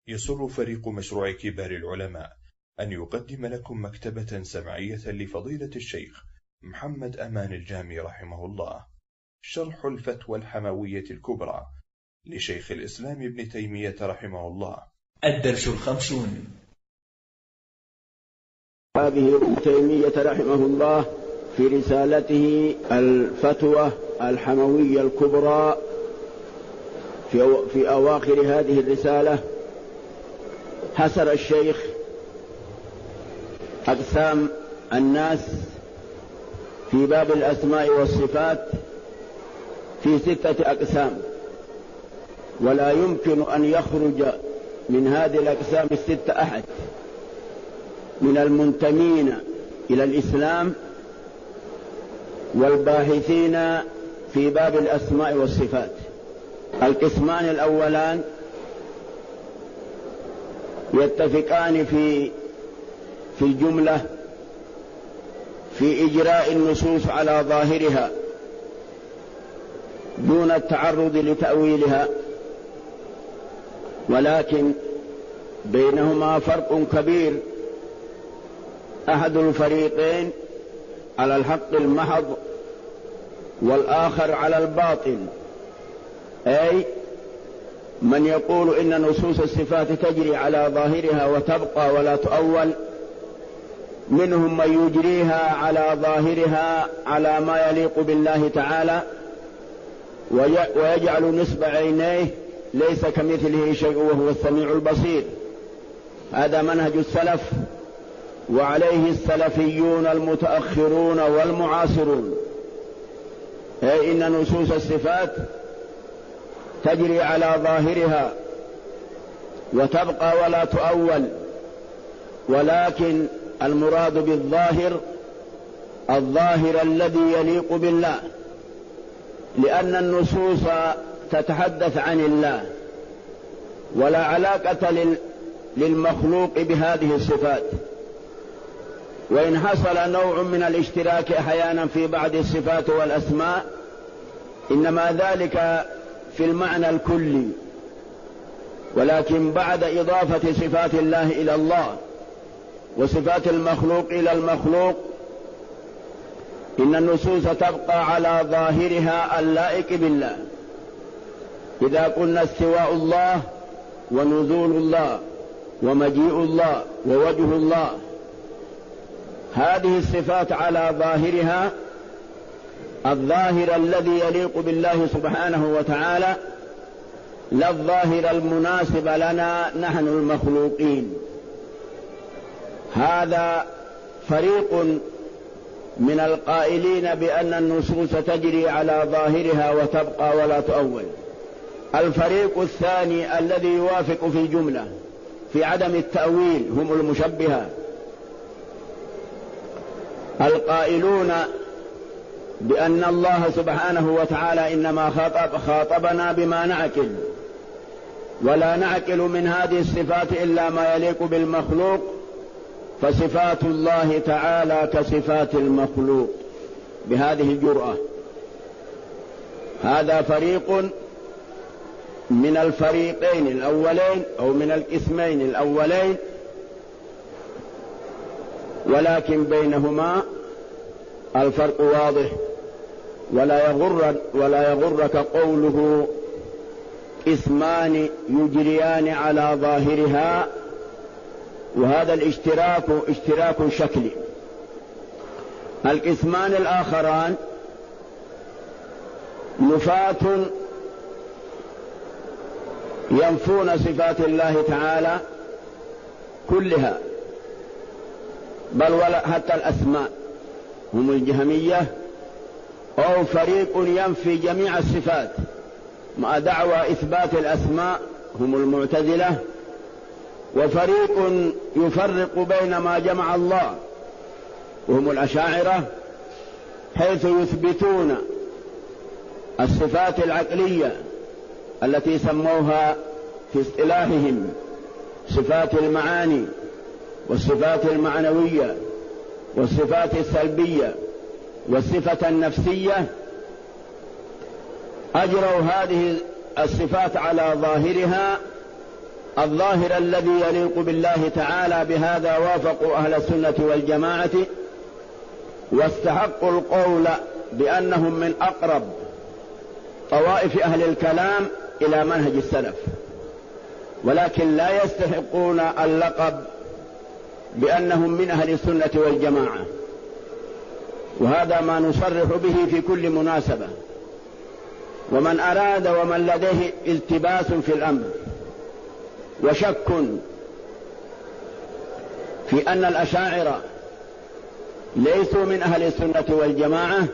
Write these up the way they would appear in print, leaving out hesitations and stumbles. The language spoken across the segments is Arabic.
يسر فريق مشروع كبار العلماء أن يقدم لكم مكتبة سمعية لفضيلة الشيخ محمد أمان الجامي رحمه الله، شرح الفتوى الحموية الكبرى لشيخ الإسلام ابن تيمية رحمه الله. الدرس 50. هذه ابن تيمية رحمه الله في رسالته الفتوى الحموية الكبرى في أواخر هذه الرسالة حصر الشيخ أقسام الناس في باب الأسماء والصفات في 6 أقسام، ولا يمكن أن يخرج من هذه الأقسام 6 أحد من المنتمين إلى الإسلام والباحثين في باب الأسماء والصفات. القسمان الأولان يتفقان في الجملة في إجراء النصوص على ظاهرها دون التعرض لتأويلها، ولكن بينهما فرق كبير. أحد الفريقين على الحق المحض والآخر على الباطل، أي من يقول إن نصوص الصفات تجري على ظاهرها وتبقى ولا تؤول، منهم من يجريها على ظاهرها على ما يليق بالله تعالى ويجعل نصب عينيه ليس كمثله شيء وهو السميع البصير. هذا منهج السلف، وعليه السلفيون المتأخرون والمعاصرون، أي إن نصوص الصفات تجري على ظاهرها وتبقى ولا تؤول، ولكن المراد بالظاهر الظاهر الذي يليق بالله، لأن النصوص تتحدث عن الله ولا علاقة للمخلوق بهذه الصفات. وإن حصل نوع من الاشتراك أحيانا في بعض الصفات والأسماء إنما ذلك في المعنى الكلي، ولكن بعد إضافة صفات الله إلى الله وصفات المخلوق إلى المخلوق إن النصوص تبقى على ظاهرها اللائق بالله. إذا قلنا استواء الله ونزول الله ومجيء الله ووجه الله، هذه الصفات على ظاهرها الظاهر الذي يليق بالله سبحانه وتعالى، لا الظاهر المناسب لنا نحن المخلوقين. هذا فريق من القائلين بأن النصوص تجري على ظاهرها وتبقى ولا تؤول. الفريق الثاني الذي يوافق في الجملة في عدم التأويل هم المشبهة، القائلون بأن الله سبحانه وتعالى إنما خاطبنا بما نعقل، ولا نعقل من هذه الصفات إلا ما يليق بالمخلوق، فصفات الله تعالى كصفات المخلوق بهذه الجرأة. هذا فريق من الفريقين الأولين أو من القسمين الأولين، ولكن بينهما الفرق واضح. ولا يغرك قوله اسمان يجريان على ظاهرها، وهذا الاشتراك اشتراك شكلي. القسمان الآخران نفاة ينفون صفات الله تعالى كلها، بل ولا حتى الأسماء، هم الجهمية. أو فريق ينفي جميع الصفات مع دعوى إثبات الأسماء، هم المعتزلة. وفريق يفرق بين ما جمع الله، وهم الأشاعرة، حيث يثبتون الصفات العقلية التي سموها في اصطلاحهم صفات المعاني والصفات المعنوية والصفات السلبية والصفة النفسية، أجروا هذه الصفات على ظاهرها الظاهر الذي يليق بالله تعالى. بهذا وافقوا أهل السنة والجماعة واستحقوا القول بأنهم من أقرب طوائف أهل الكلام إلى منهج السلف، ولكن لا يستحقون اللقب بأنهم من أهل السنة والجماعة، وهذا ما نصرح به في كل مناسبة. ومن أراد ومن لديه التباس في الأمر وشك في أن الأشاعرة ليسوا من أهل السنة والجماعة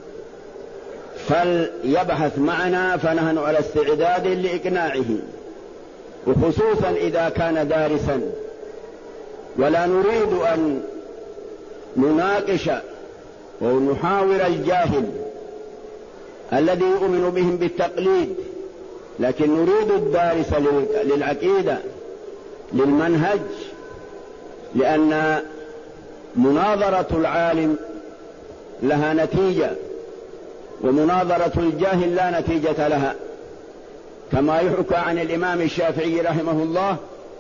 فليبحث معنا، فنحن على استعداد لإقناعه، وخصوصا إذا كان دارسا. ولا نريد أن نناقش ونحاور الجاهل الذي يؤمن بهم بالتقليد، لكن نريد الدارس للعقيدة للمنهج، لأن مناظرة العالم لها نتيجة ومناظرة الجاهل لا نتيجة لها، كما يحكى عن الإمام الشافعي رحمه الله: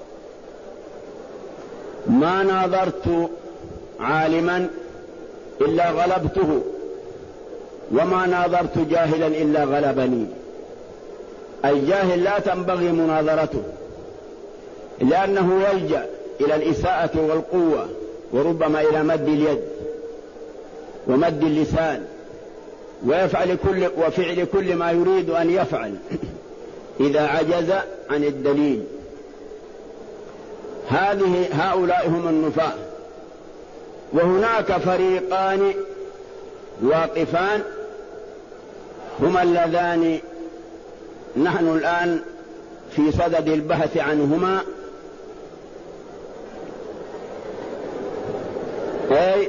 ما ناظرت عالما إلا غلبته، وما ناظرت جاهلا إلا غلبني. الجاهل لا تنبغي مناظرته، لأنه يلجأ إلى الإساءة والقوة، وربما إلى مد اليد ومد اللسان وفعل كل ما يريد أن يفعل إذا عجز عن الدليل. هؤلاء هم النفاة. وهناك فريقان واقفان هما اللذان نحن الآن في صدد البحث عنهما، أي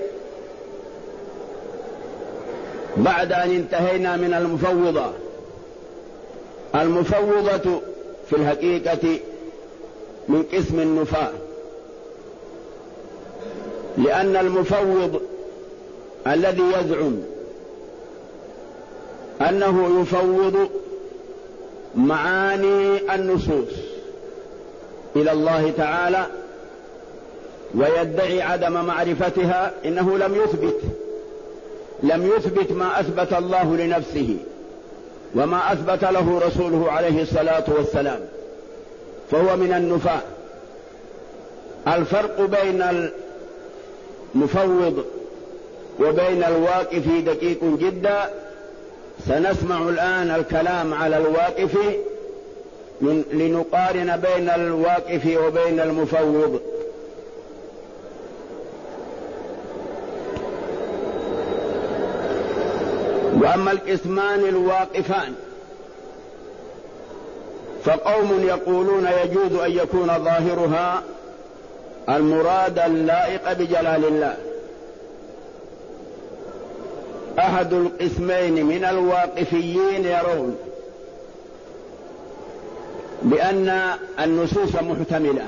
بعد أن انتهينا من المفوضة في الحقيقة من قسم النفاة، لأن المفوض الذي يزعم أنه يفوض معاني النصوص إلى الله تعالى ويدعي عدم معرفتها، إنه لم يثبت ما أثبت الله لنفسه وما أثبت له رسوله عليه الصلاة والسلام، فهو من النفاة. الفرق بين المفوض وبين الواقف دقيق جدا. سنسمع الآن الكلام على الواقف لنقارن بين الواقف وبين المفوض. وأما القسمان الواقفان فقوم يقولون يجوز أن يكون ظاهرها المراد اللائق بجلال الله. أحد القسمين من الواقفيين يرون بأن النصوص محتملة،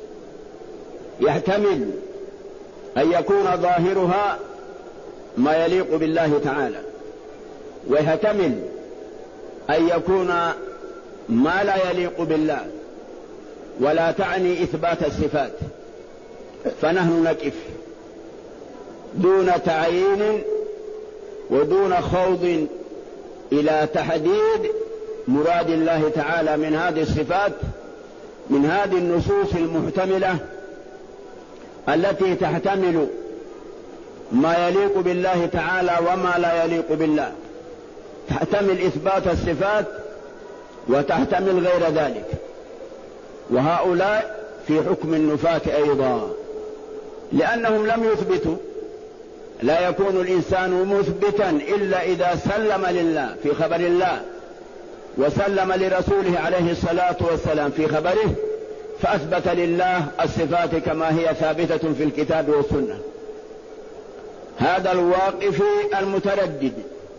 يحتمل أن يكون ظاهرها ما يليق بالله تعالى، ويحتمل أن يكون ما لا يليق بالله، ولا تعني إثبات الصفات. فنحن نقف دون تعيين ودون خوض إلى تحديد مراد الله تعالى من هذه الصفات، من هذه النصوص المحتملة التي تحتمل ما يليق بالله تعالى وما لا يليق بالله، تحتمل إثبات الصفات وتحتمل غير ذلك. وهؤلاء في حكم النفاة أيضا، لأنهم لم يثبتوا. لا يكون الإنسان مثبتا إلا إذا سلم لله في خبر الله وسلم لرسوله عليه الصلاة والسلام في خبره، فأثبت لله الصفات كما هي ثابتة في الكتاب والسنة. هذا الواقف المتردد.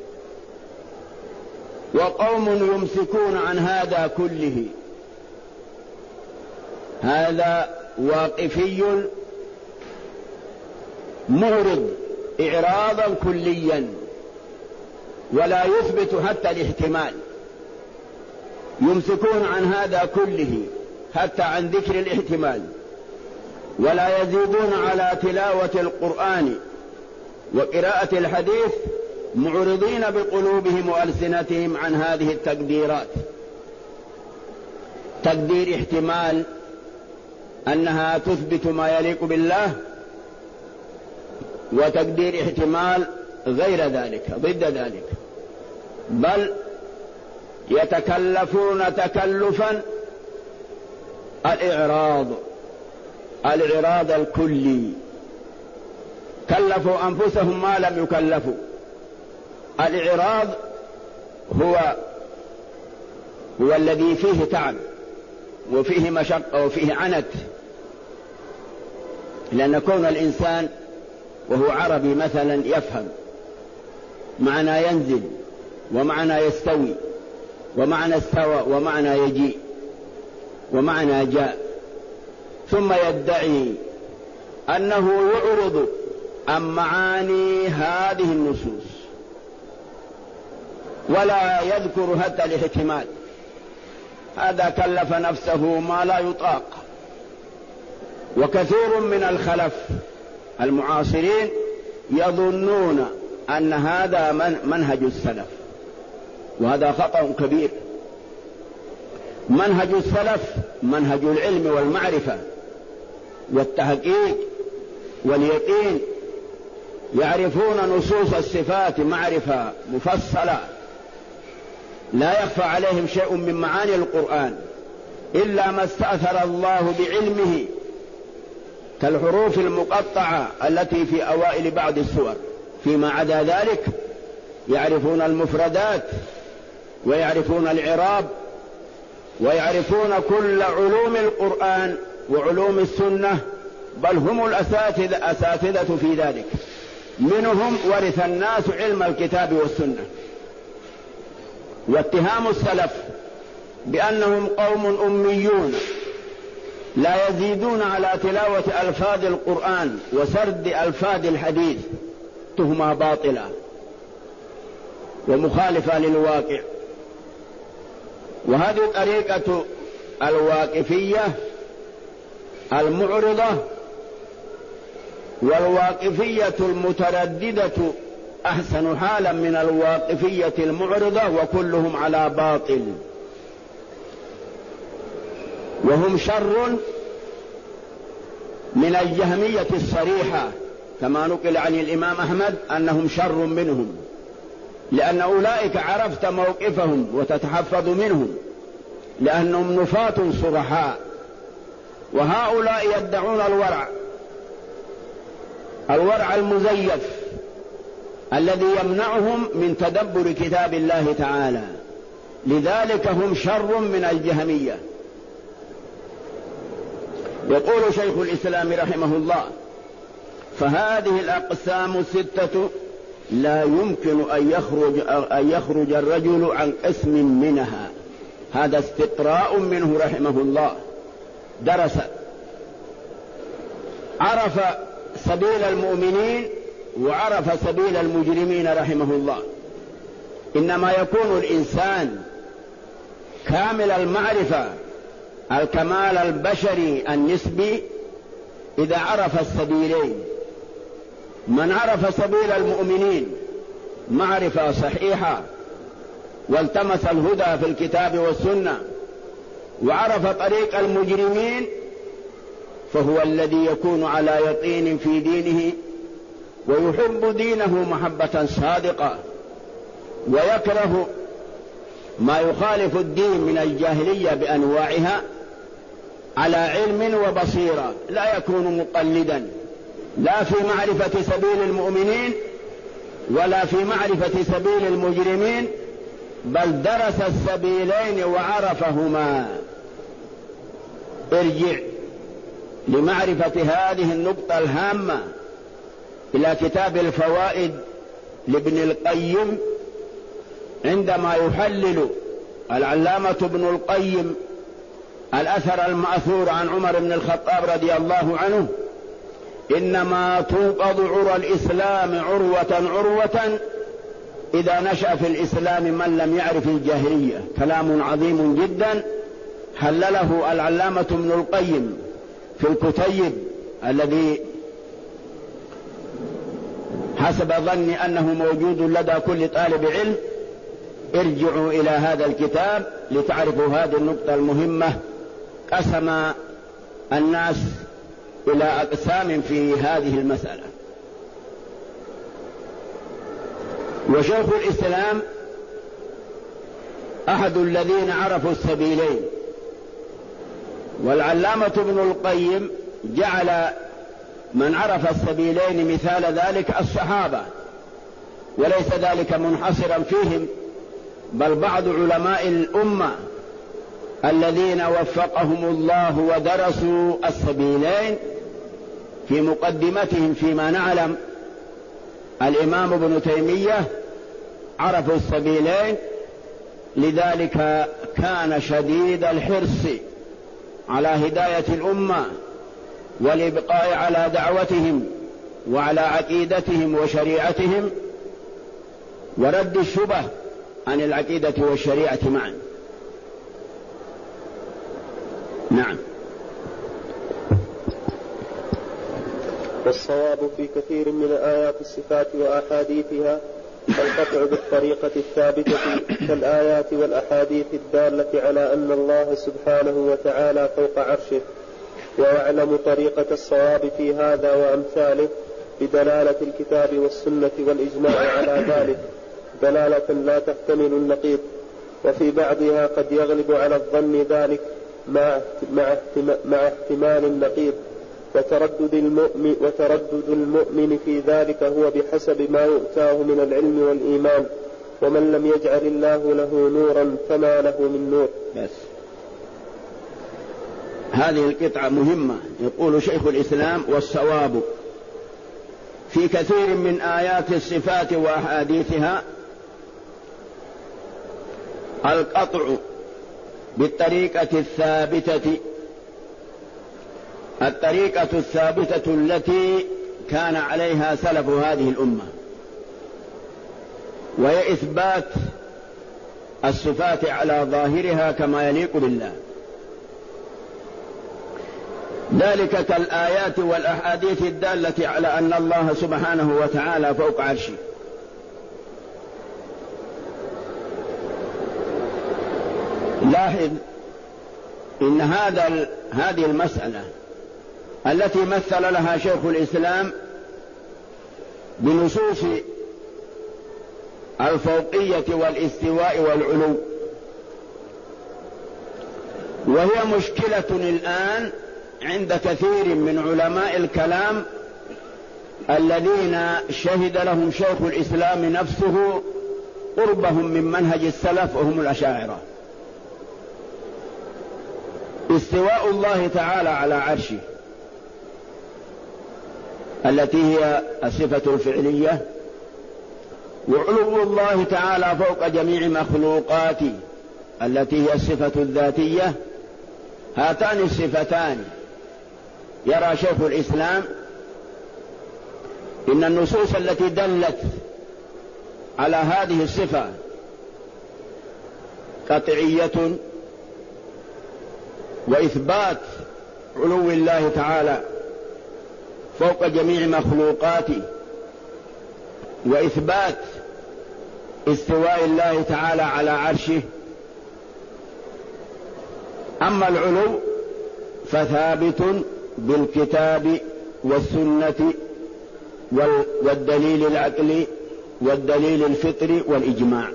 وقوم يمسكون عن هذا كله. هذا واقفي معرض إعراضا كليا ولا يثبت حتى الاحتمال. يمسكون عن هذا كله حتى عن ذكر الاحتمال، ولا يزيدون على تلاوة القرآن وقراءة الحديث معرضين بقلوبهم وألسنتهم عن هذه التقديرات. تقدير احتمال أنها تثبت ما يليق بالله، وتقدير احتمال غير ذلك ضد ذلك، بل يتكلفون تكلفا الإعراض الكلي، كلفوا أنفسهم ما لم يكلفوا. الإعراض هو الذي فيه تعب وفيه مشقة وفيه عنت، لأن كون الإنسان وهو عربي مثلا يفهم معنى ينزل ومعنى يستوي ومعنى استوى ومعنى يجيء ومعنى جاء، ثم يدعي أنه يعرض عن معاني هذه النصوص ولا يذكر حتى الاحتمال. هذا كلف نفسه ما لا يطاق. وكثير من الخلف المعاصرين يظنون أن هذا منهج السلف، وهذا خطأ كبير. منهج السلف منهج العلم والمعرفة والتحقيق واليقين، يعرفون نصوص الصفات معرفة مفصلة، لا يخفى عليهم شيء من معاني القرآن إلا ما استأثر الله بعلمه، كالحروف المقطعة التي في أوائل بعض السور. فيما عدا ذلك يعرفون المفردات ويعرفون الإعراب ويعرفون كل علوم القرآن وعلوم السنة، بل هم الأساتذة في ذلك. منهم ورث الناس علم الكتاب والسنة. واتهام السلف بأنهم قوم أميون لا يزيدون على تلاوة ألفاظ القرآن وسرد ألفاظ الحديث تهمة باطلة ومخالفة للواقع. وهذه طريقة الواقفية المعرضة، والواقفية المترددة أحسن حالا من الواقفية المعرضة، وكلهم على باطل، وهم شر من الجهمية الصريحة، كما نقل عن الإمام أحمد أنهم شر منهم، لأن أولئك عرفت موقفهم وتتحفظ منهم لأنهم نفاة صرحاء. وهؤلاء يدعون الورع المزيف الذي يمنعهم من تدبر كتاب الله تعالى، لذلك هم شر من الجهمية. يقول شيخ الإسلام رحمه الله: فهذه الأقسام الستة لا يمكن أن يخرج الرجل عن قسم منها. هذا استقراء منه رحمه الله، درس عرف سبيل المؤمنين وعرف سبيل المجرمين رحمه الله. إنما يكون الإنسان كامل المعرفة الكمال البشري النسبي إذا عرف السبيلين. من عرف سبيل المؤمنين معرفة صحيحة والتمس الهدى في الكتاب والسنة وعرف طريق المجرمين، فهو الذي يكون على يقين في دينه ويحب دينه محبة صادقة، ويكره ما يخالف الدين من الجاهلية بأنواعها على علم وبصيرة، لا يكون مقلدا لا في معرفة سبيل المؤمنين ولا في معرفة سبيل المجرمين، بل درس السبيلين وعرفهما. ارجع لمعرفة هذه النقطة الهامة إلى كتاب الفوائد لابن القيم، عندما يحلل العلامة ابن القيم الأثر المأثور عن عمر بن الخطاب رضي الله عنه: إنما توقظ عرى الإسلام عروة إذا نشأ في الإسلام من لم يعرف الجاهلية. كلام عظيم جدا حلله العلامة ابن القيم في الكتيب الذي حسب ظني أنه موجود لدى كل طالب علم، ارجعوا إلى هذا الكتاب لتعرفوا هذه النقطة المهمة. قسم الناس إلى أقسام في هذه المسألة. وشيخ الإسلام أحد الذين عرفوا السبيلين، والعلامة ابن القيم جعل من عرف السبيلين مثال ذلك الصحابة، وليس ذلك منحصرا فيهم، بل بعض علماء الأمة الذين وفقهم الله ودرسوا السبيلين. في مقدمتهم فيما نعلم الإمام ابن تيمية عرفوا السبيلين، لذلك كان شديد الحرص على هداية الأمة والإبقاء على دعوتهم وعلى عقيدتهم وشريعتهم، ورد الشبه عن العقيدة والشريعة معا. نعم. والصواب في كثير من آيات الصفات وأحاديثها القطع بالطريقة الثابتة كالآيات والأحاديث الدالة على أن الله سبحانه وتعالى فوق عرشه، ويعلم طريقة الصواب في هذا وأمثاله بدلالة الكتاب والسنة والإجماع على ذلك دلالة لا تحتمل النقيض، وفي بعضها قد يغلب على الظن ذلك مع احتمال النقيض، وتردد المؤمن في ذلك هو بحسب ما يؤتاه من العلم والإيمان، ومن لم يجعل الله له نورا فما له من نور. بس هذه القطعة مهمة. يقول شيخ الإسلام: والصواب في كثير من آيات الصفات وأحاديثها القطع بالطريقة الثابتة، الطريقة الثابتة التي كان عليها سلف هذه الأمة، وهي إثبات الصفات على ظاهرها كما يليق بالله، ذلك كالآيات والأحاديث الدالة على أن الله سبحانه وتعالى فوق عرشه. لاحظ إن هذه المسألة التي مثل لها شيخ الإسلام بنصوص الفوقية والاستواء والعلو، وهي مشكلة الآن عند كثير من علماء الكلام الذين شهد لهم شيخ الإسلام نفسه قربهم من منهج السلف، وهم الأشاعرة. استواء الله تعالى على عرشه التي هي الصفة الفعلية، وعلو الله تعالى فوق جميع مخلوقاته التي هي الصفة الذاتية، هاتان الصفتان يرى شيخ الإسلام إن النصوص التي دلت على هذه الصفة قطعية، وإثبات علو الله تعالى فوق جميع مخلوقاته، وإثبات استواء الله تعالى على عرشه. أما العلو فثابت بالكتاب والسنة والدليل العقلي والدليل الفطري والإجماع.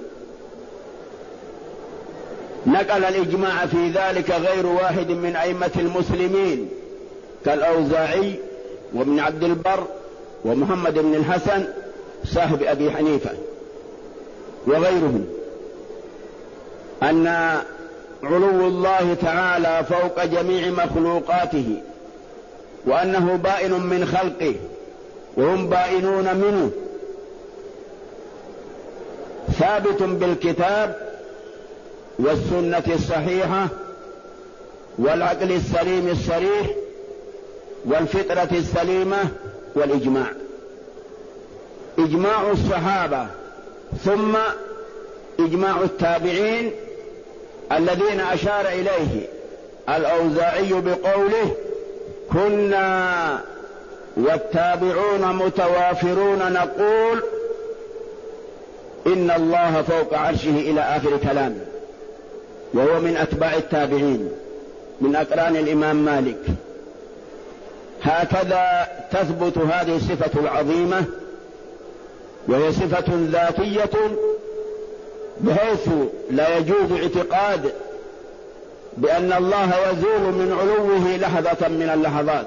نقل الإجماع في ذلك غير واحد من أئمة المسلمين كالأوزاعي وابن عبد البر ومحمد بن الحسن صاحب أبي حنيفة وغيرهم، أن علو الله تعالى فوق جميع مخلوقاته، وأنه بائن من خلقه وهم بائنون منه، ثابت بالكتاب والسنة الصحيحة والعقل السليم الصريح والفطرة السليمة والإجماع، إجماع الصحابة ثم إجماع التابعين الذين أشار إليه الأوزاعي بقوله: كنا والتابعون متوافرون نقول إن الله فوق عرشه إلى آخر كلامه، وهو من أتباع التابعين من أقران الإمام مالك. هكذا تثبت هذه الصفة العظيمة، وهي صفة ذاتية بحيث لا يجوز اعتقاد بأن الله يزول من علوه لحظة من اللحظات.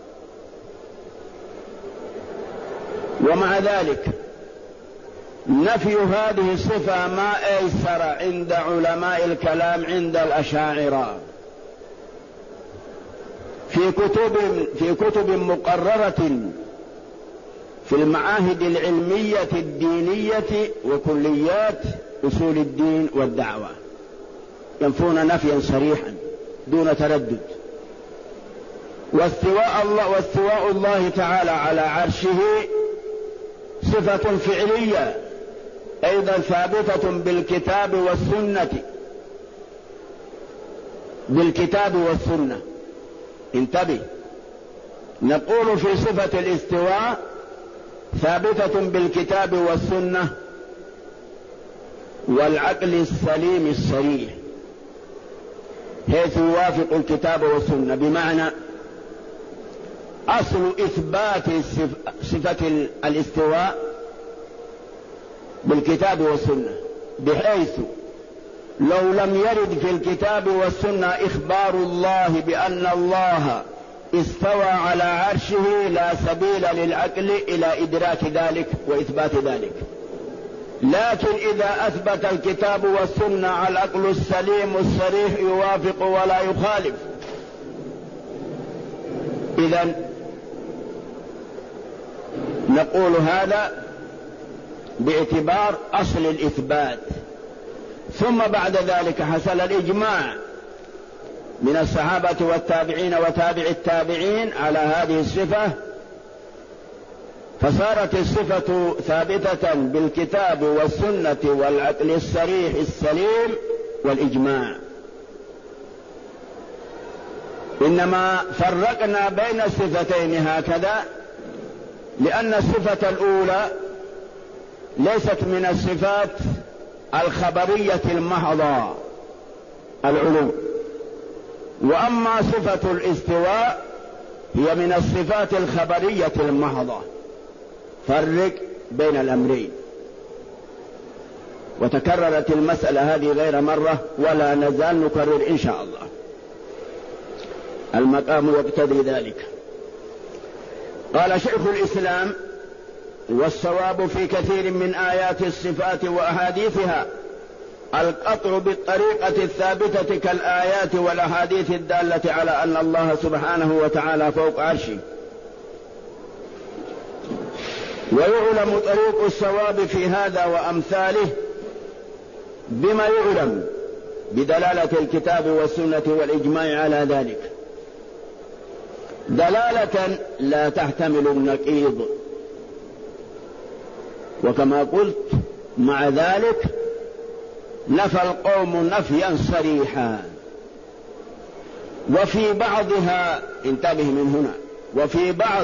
ومع ذلك نفي هذه الصفة ما أيسر عند علماء الكلام عند الأشاعرة في كتب مقررة في المعاهد العلمية الدينية وكليات أصول الدين والدعوة، ينفون نفيا صريحا دون تردد. واستواء الله تعالى على عرشه صفة فعلية أيضا ثابتة بالكتاب والسنة. انتبه، نقول في صفة الاستواء ثابتة بالكتاب والسنة والعقل السليم الصريح، حيث يوافق الكتاب والسنة، بمعنى أصل إثبات صفة الاستواء بالكتاب والسنة، بحيث لو لم يرد في الكتاب والسنة إخبار الله بأن الله استوى على عرشه لا سبيل للعقل إلى إدراك ذلك وإثبات ذلك. لكن إذا أثبت الكتاب والسنة العقل السليم الصريح يوافق ولا يخالف. إذن نقول هذا باعتبار أصل الإثبات. ثم بعد ذلك حصل الإجماع من الصحابة والتابعين وتابع التابعين على هذه الصفة، فصارت الصفة ثابتة بالكتاب والسنة والعقل الصريح السليم والإجماع. إنما فرقنا بين الصفتين هكذا لأن الصفة الأولى ليست من الصفات الخبرية المحضة العلو، وأما صفة الاستواء هي من الصفات الخبرية المحضة. فرق بين الأمرين. وتكررت المسألة هذه غير مرة ولا نزال نكرر إن شاء الله، المقام يقتضي ذلك. قال شيخ الإسلام: والصواب في كثير من آيات الصفات وأحاديثها القطع بالطريقة الثابتة كالآيات والأحاديث الدالة على أن الله سبحانه وتعالى فوق عرشه. ويعلم طريق الصواب في هذا وأمثاله بما يعلم بدلالة الكتاب والسنة والإجماع على ذلك، دلالة لا تحتمل النقيض. وكما قلت مع ذلك نفى القوم نفيا صريحا. وفي بعضها، انتبه من هنا، وفي بعض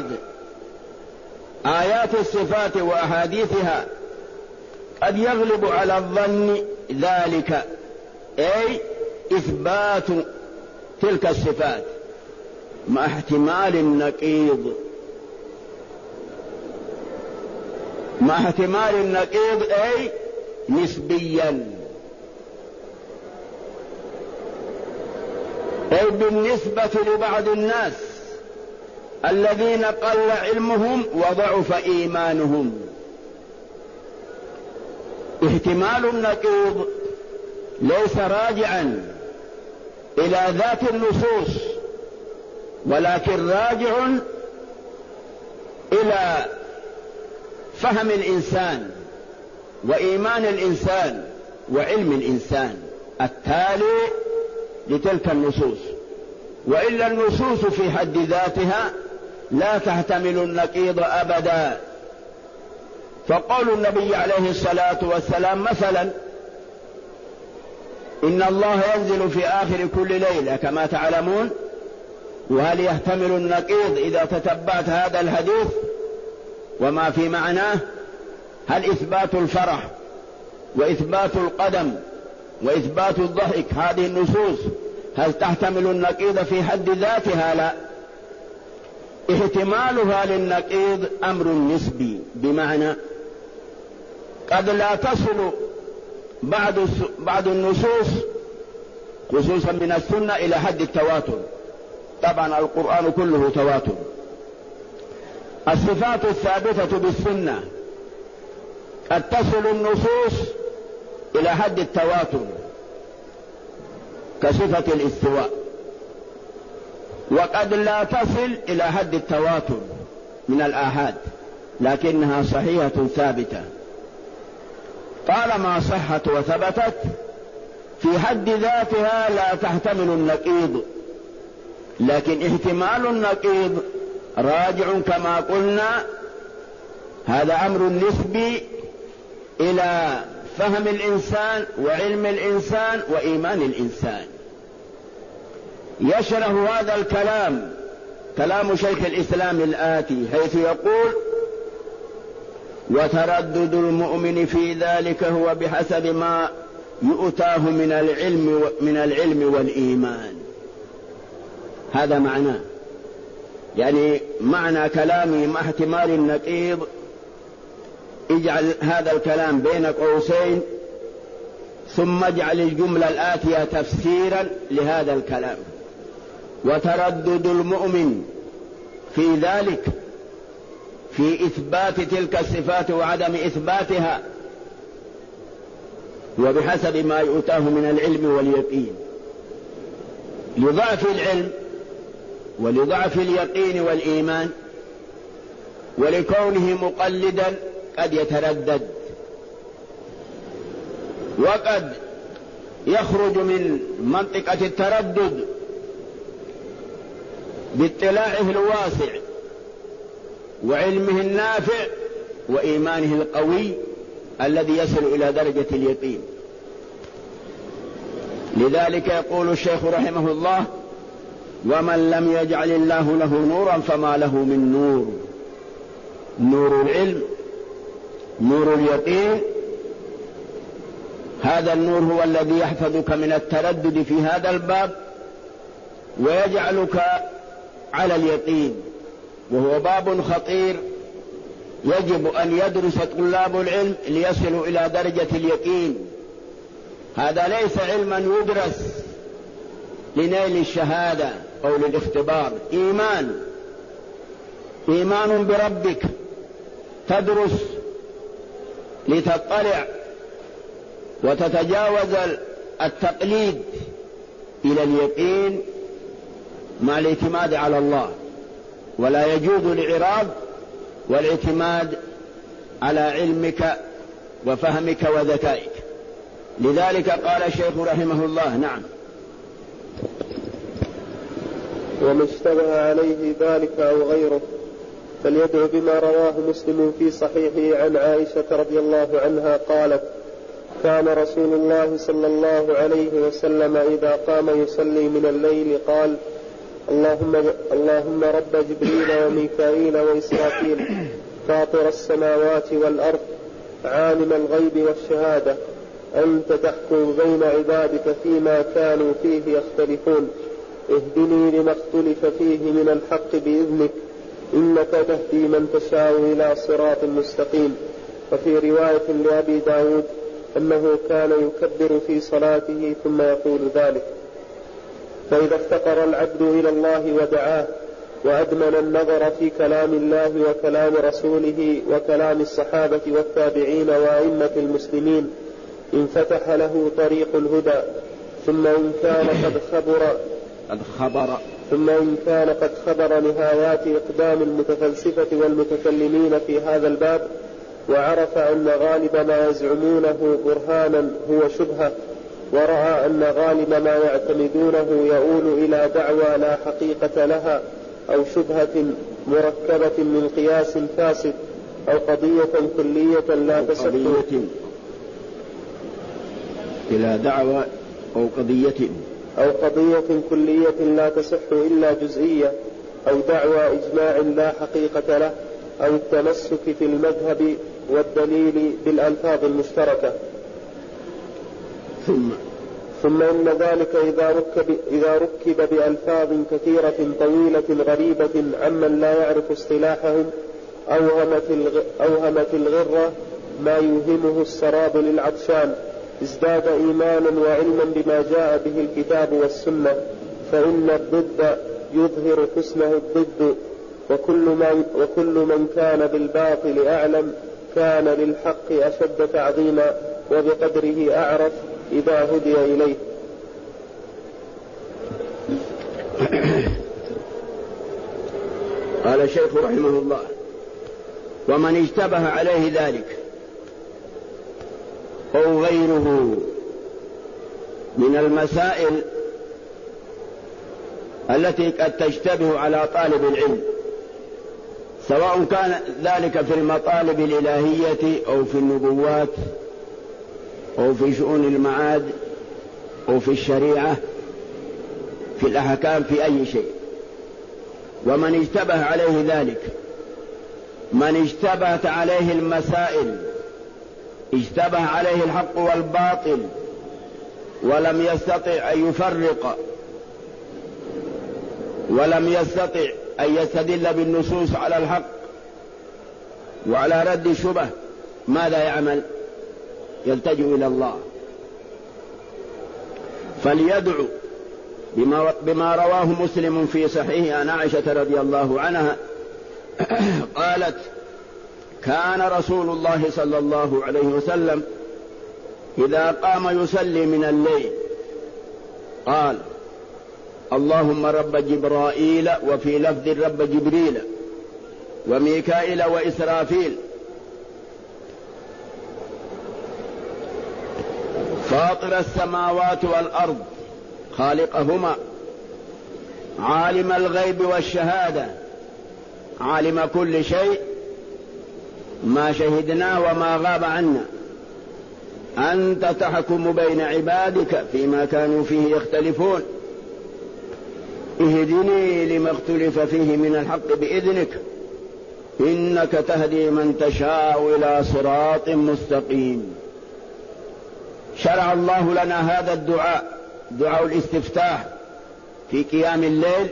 آيات الصفات وأحاديثها قد يغلب على الظن ذلك، أي إثبات تلك الصفات مع احتمال النقيض، مع احتمال النقيض أي نسبيا، أي بالنسبة لبعض الناس الذين قل علمهم وضعف إيمانهم. احتمال النقيض ليس راجعا إلى ذات النصوص، ولكن راجع إلى فهم الإنسان وإيمان الإنسان وعلم الإنسان التالي لتلك النصوص. وإلا النصوص في حد ذاتها لا تحتمل النقيض أبدا. فقول النبي عليه الصلاة والسلام مثلا: إن الله ينزل في آخر كل ليلة كما تعلمون. وهل يحتمل النقيض إذا تتبعت هذا الحديث وما في معناه؟ هل إثبات الفرح وإثبات القدم وإثبات الضحك هذه النصوص هل تحتمل النقيض في حد ذاتها؟ لا، احتمالها للنقيض أمر نسبي، بمعنى قد لا تصل بعض النصوص خصوصا من السنة إلى حد التواتر. طبعا القرآن كله تواتر. الصفات الثابتة بالسنة قد تصل النصوص إلى حد التواتر كصفة الاستواء، وقد لا تصل إلى حد التواتر من الآحاد، لكنها صحيحة ثابتة. طالما صحت وثبتت في حد ذاتها لا تحتمل النقيض، لكن احتمال النقيض راجع كما قلنا، هذا أمر نسبي إلى فهم الإنسان وعلم الإنسان وإيمان الإنسان. يشرح هذا الكلام كلام شيخ الإسلام الآتي، حيث يقول: وتردد المؤمن في ذلك هو بحسب ما يؤتاه من العلم والإيمان. هذا معناه، يعني معنى كلامي مع احتمال النقيض اجعل هذا الكلام بين قوسين ثم اجعل الجملة الآتية تفسيرا لهذا الكلام. وتردد المؤمن في ذلك في إثبات تلك الصفات وعدم إثباتها وبحسب ما يؤتاه من العلم واليقين، لضعف العلم ولضعف اليقين والإيمان، ولكونه مقلدا قد يتردد، وقد يخرج من منطقة التردد باطلاعه الواسع وعلمه النافع وإيمانه القوي الذي يصل إلى درجة اليقين. لذلك يقول الشيخ رحمه الله: ومن لم يجعل الله له نورا فما له من نور. نور العلم، نور اليقين، هذا النور هو الذي يحفظك من التردد في هذا الباب ويجعلك على اليقين، وهو باب خطير يجب أن يدرس طلاب العلم ليصلوا إلى درجة اليقين. هذا ليس علما يدرس لنيل الشهادة أو للاختبار، إيمان بربك، تدرس لتطلع وتتجاوز التقليد إلى اليقين مع الاعتماد على الله، ولا يجوز الإعراض والاعتماد على علمك وفهمك وذكائك. لذلك قال الشيخ رحمه الله: نعم. وما اشتبه عليه ذلك أو غيره فليدعو بما رواه مسلم في صحيحه عن عائشة رضي الله عنها قالت: كان رسول الله صلى الله عليه وسلم إذا قام يصلي من الليل قال: اللهم رب جبريل وميكائيل وإسرافيل فاطر السماوات والأرض عالم الغيب والشهادة أنت تحكم بين عبادك فيما كانوا فيه يختلفون اهدني لما اختلف فيه من الحق بإذنك إنك تهدي من تشاء إلى صراط مستقيم. وفي رواية لأبي داود أنه كان يكبر في صلاته ثم يقول ذلك. فإذا افتقر العبد إلى الله ودعاه وأدمن النظر في كلام الله وكلام رسوله وكلام الصحابة والتابعين وأئمة المسلمين انفتح له طريق الهدى. ثم إن كان قد خبر نهايات إقدام المتفلسفة والمتكلمين في هذا الباب وعرف أن غالب ما يزعمونه برهانا هو شبهة، ورأى أن غالب ما يعتمدونه يؤول إلى دعوى لا حقيقة لها أو شبهة مركبة من قياس فاسد أو قضية كلية لا تسد إلى دعوى أو قضية كلية لا تصح إلا جزئية، أو دعوى إجماع لا حقيقة له، أو التمسك في المذهب والدليل بالألفاظ المشتركة. ثم إن ذلك إذا ركب بألفاظ كثيرة طويلة غريبة عمن لا يعرف اصطلاحهم أوهم في الغرة ما يوهمه السراب للعطشان، ازداد إيمانا وعلما بما جاء به الكتاب والسنة، فإن الضد يظهر حسنه الضد، وكل من كان بالباطل أعلم كان للحق أشد تعظيما، وبقدره أعرف إذا هدي إليه. قال الشيخ رحمه الله: ومن اشتبه عليه ذلك أو غيره من المسائل التي قد تشتبه على طالب العلم، سواء كان ذلك في المطالب الإلهية أو في النبوات أو في شؤون المعاد أو في الشريعة في الأحكام في أي شيء. ومن اشتبه عليه ذلك، من اشتبهت عليه المسائل، اشتبه عليه الحق والباطل ولم يستطع أن يفرق ولم يستطع أن يستدل بالنصوص على الحق وعلى رد الشبه، ماذا يعمل؟ يلتجئ إلى الله، فليدعو بما رواه مسلم في صحيحه عن عائشة رضي الله عنها قالت: كان رسول الله صلى الله عليه وسلم إذا قام يصلي من الليل قال: اللهم رب جبرائيل، وفي لفظ رب جبريل وميكائيل وإسرافيل، فاطر السماوات والأرض خالقهما، عالم الغيب والشهادة، عالم كل شيء ما شهدنا وما غاب عنا، أنت تحكم بين عبادك فيما كانوا فيه يختلفون، اهدني لما اختلف فيه من الحق بإذنك، إنك تهدي من تشاء إلى صراط مستقيم. شرع الله لنا هذا الدعاء، دعاء الاستفتاح في قيام الليل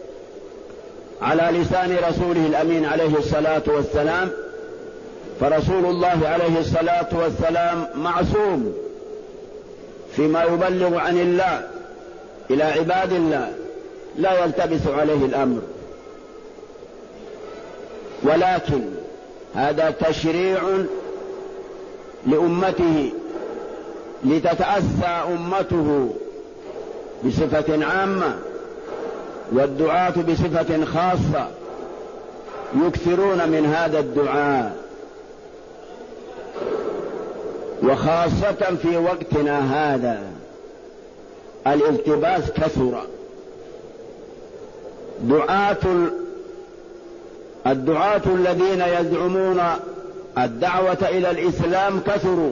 على لسان رسوله الأمين عليه الصلاة والسلام، فرسول الله عليه الصلاة والسلام معصوم فيما يبلغ عن الله إلى عباد الله، لا يلتبس عليه الأمر، ولكن هذا تشريع لأمته لتتأسى أمته بصفة عامة والدعاة بصفة خاصة يكثرون من هذا الدعاء، وخاصة في وقتنا هذا الالتباس كثر. الدعاة الذين يزعمون الدعوة إلى الإسلام كثروا،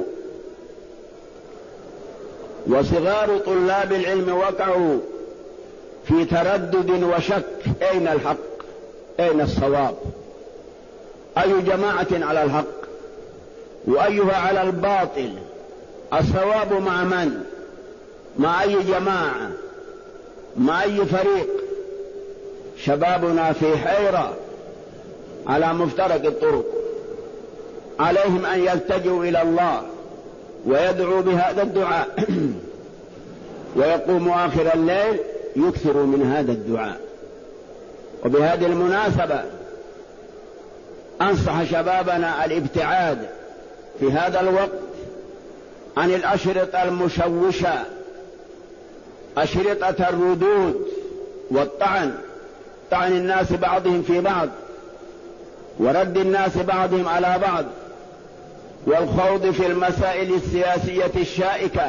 وصغار طلاب العلم وقعوا في تردد وشك: أين الحق؟ أين الصواب؟ أي جماعة على الحق وأيها على الباطل؟ الصواب مع من؟ مع أي جماعة؟ مع أي فريق؟ شبابنا في حيرة على مفترق الطرق، عليهم أن يلتجوا إلى الله ويدعوا بهذا الدعاء ويقوموا آخر الليل يكثروا من هذا الدعاء. وبهذه المناسبة أنصح شبابنا الابتعاد في هذا الوقت عن الأشرطة المشوشة، أشرطة الردود والطعن، طعن الناس بعضهم في بعض ورد الناس بعضهم على بعض، والخوض في المسائل السياسية الشائكة،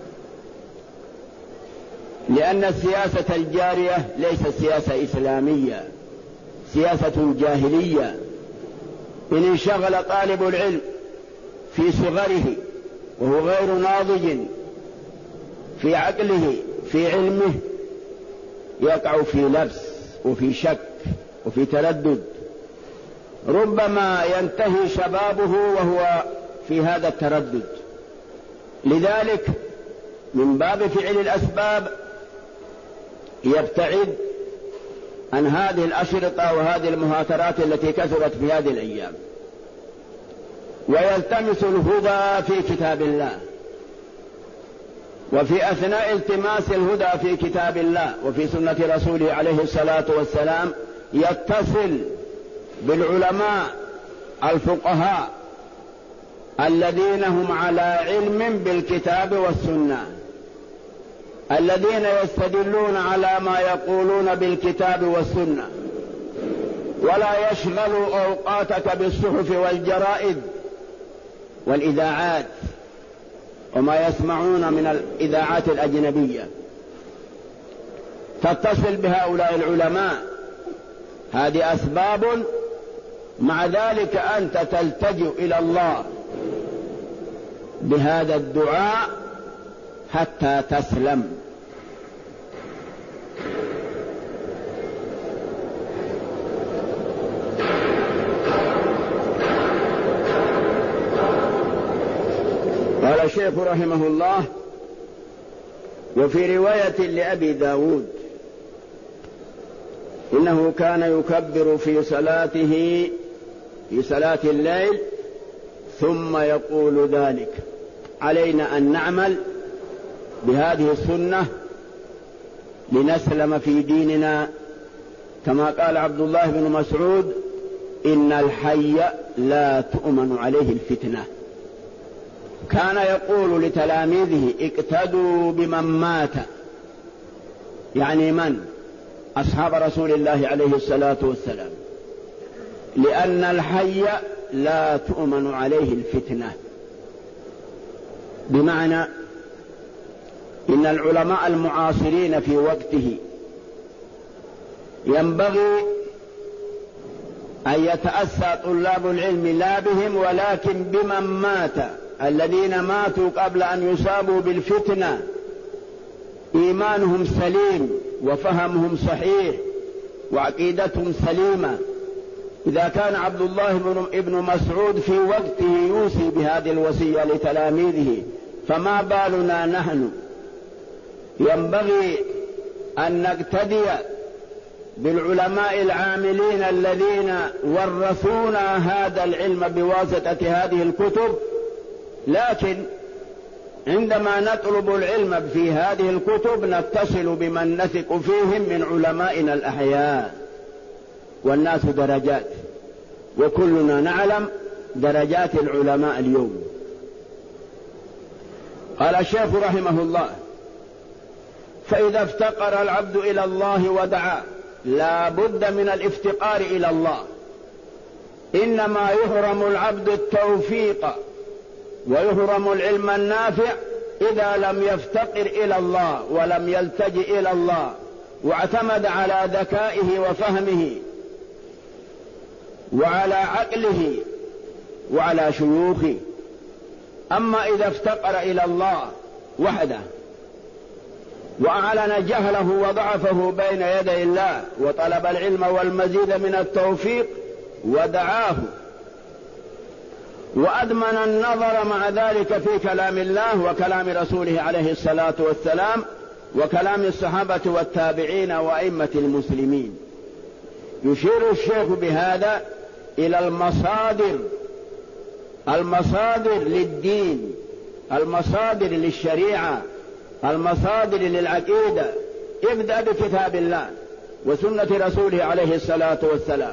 لأن السياسة الجارية ليست سياسة إسلامية، سياسة جاهلية. إن انشغل طالب العلم في صغره وهو غير ناضج في عقله في علمه يقع في لبس وفي شك وفي تردد، ربما ينتهي شبابه وهو في هذا التردد. لذلك من باب فعل الأسباب يبتعد عن هذه الأشرطة وهذه المهاترات التي كثرت في هذه الأيام، ويلتمس الهدى في كتاب الله. وفي أثناء التماس الهدى في كتاب الله وفي سنة رسوله عليه الصلاة والسلام يتصل بالعلماء الفقهاء الذين هم على علم بالكتاب والسنة، الذين يستدلون على ما يقولون بالكتاب والسنة، ولا يشغلوا أوقاتك بالصحف والجرائد والإذاعات وما يسمعون من الإذاعات الأجنبية. تتصل بهؤلاء العلماء، هذه أسباب. مع ذلك أنت تلتجئ إلى الله بهذا الدعاء حتى تسلم. قال الشيخ رحمه الله: وفي رواية لأبي داود إنه كان يكبر في صلاته في صلاة الليل ثم يقول ذلك. علينا أن نعمل بهذه السنة لنسلم في ديننا، كما قال عبد الله بن مسعود: إن الحي لا تؤمن عليه الفتنة. كان يقول لتلاميذه: اقتدوا بمن مات، يعني من؟ أصحاب رسول الله عليه الصلاة والسلام، لأن الحي لا تؤمن عليه الفتنة. بمعنى إن العلماء المعاصرين في وقته ينبغي أن يتأسى طلاب العلم لا بهم ولكن بمن مات، الذين ماتوا قبل أن يصابوا بالفتنة، إيمانهم سليم وفهمهم صحيح وعقيدتهم سليمة. إذا كان عبد الله بن مسعود في وقته يوصي بهذه الوصية لتلاميذه، فما بالنا نحن؟ ينبغي أن نقتدي بالعلماء العاملين الذين ورثونا هذا العلم بواسطة هذه الكتب، لكن عندما نطلب العلم في هذه الكتب نتصل بمن نثق فيهم من علمائنا الأحياء. والناس درجات، وكلنا نعلم درجات العلماء اليوم. قال الشيخ رحمه الله: فإذا افتقر العبد إلى الله ودعا، لا بد من الافتقار إلى الله. إنما يهرم العبد التوفيق ويهرم العلم النافع إذا لم يفتقر إلى الله ولم يلتجئ إلى الله واعتمد على ذكائه وفهمه وعلى عقله وعلى شيوخه. أما إذا افتقر إلى الله وحده وأعلن جهله وضعفه بين يدي الله وطلب العلم والمزيد من التوفيق ودعاه وأدمن النظر مع ذلك في كلام الله وكلام رسوله عليه الصلاة والسلام وكلام الصحابة والتابعين وأئمة المسلمين. يشير الشيخ بهذا إلى المصادر للدين، المصادر للشريعة، المصادر للعقيدة. ابدأ بكتاب الله وسنة رسوله عليه الصلاة والسلام.